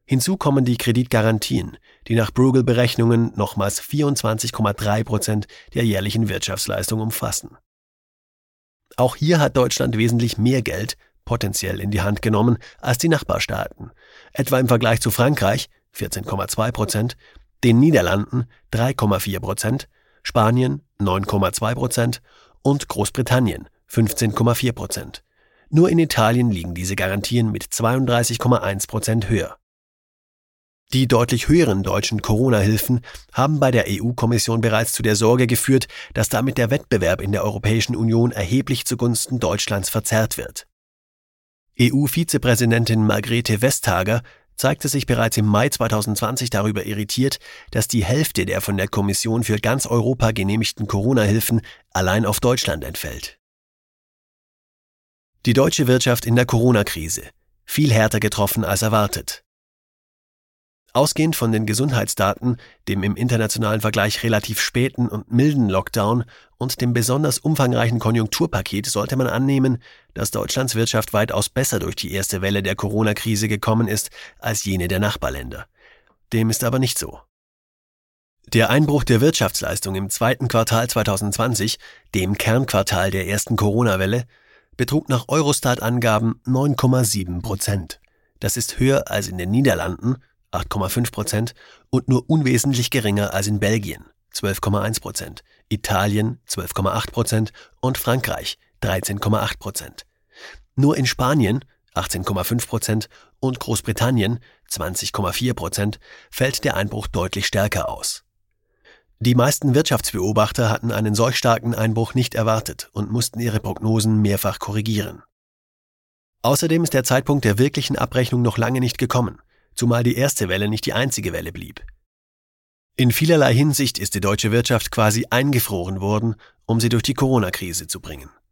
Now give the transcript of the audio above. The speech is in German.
Hinzu kommen die Kreditgarantien, die nach Bruegel-Berechnungen nochmals 24,3% der jährlichen Wirtschaftsleistung umfassen. Auch hier hat Deutschland wesentlich mehr Geld potenziell in die Hand genommen als die Nachbarstaaten, etwa im Vergleich zu Frankreich 14,2%, den Niederlanden 3,4%, Spanien 9,2% und Großbritannien 15,4%. Nur in Italien liegen diese Garantien mit 32,1% höher. Die deutlich höheren deutschen Corona-Hilfen haben bei der EU-Kommission bereits zu der Sorge geführt, dass damit der Wettbewerb in der Europäischen Union erheblich zugunsten Deutschlands verzerrt wird. EU-Vizepräsidentin Margrethe Vestager zeigte sich bereits im Mai 2020 darüber irritiert, dass die Hälfte der von der Kommission für ganz Europa genehmigten Corona-Hilfen allein auf Deutschland entfällt. Die deutsche Wirtschaft in der Corona-Krise, viel härter getroffen als erwartet. Ausgehend von den Gesundheitsdaten, dem im internationalen Vergleich relativ späten und milden Lockdown und dem besonders umfangreichen Konjunkturpaket sollte man annehmen, dass Deutschlands Wirtschaft weitaus besser durch die erste Welle der Corona-Krise gekommen ist als jene der Nachbarländer. Dem ist aber nicht so. Der Einbruch der Wirtschaftsleistung im zweiten Quartal 2020, dem Kernquartal der ersten Corona-Welle, betrug nach Eurostat-Angaben 9,7%. Das ist höher als in den Niederlanden, 8,5%, und nur unwesentlich geringer als in Belgien, 12,1%, Italien 12,8% und Frankreich 13,8%. Nur in Spanien 18,5% und Großbritannien 20,4% fällt der Einbruch deutlich stärker aus. Die meisten Wirtschaftsbeobachter hatten einen solch starken Einbruch nicht erwartet und mussten ihre Prognosen mehrfach korrigieren. Außerdem ist der Zeitpunkt der wirklichen Abrechnung noch lange nicht gekommen, zumal die erste Welle nicht die einzige Welle blieb. In vielerlei Hinsicht ist die deutsche Wirtschaft quasi eingefroren worden, um sie durch die Corona-Krise zu bringen.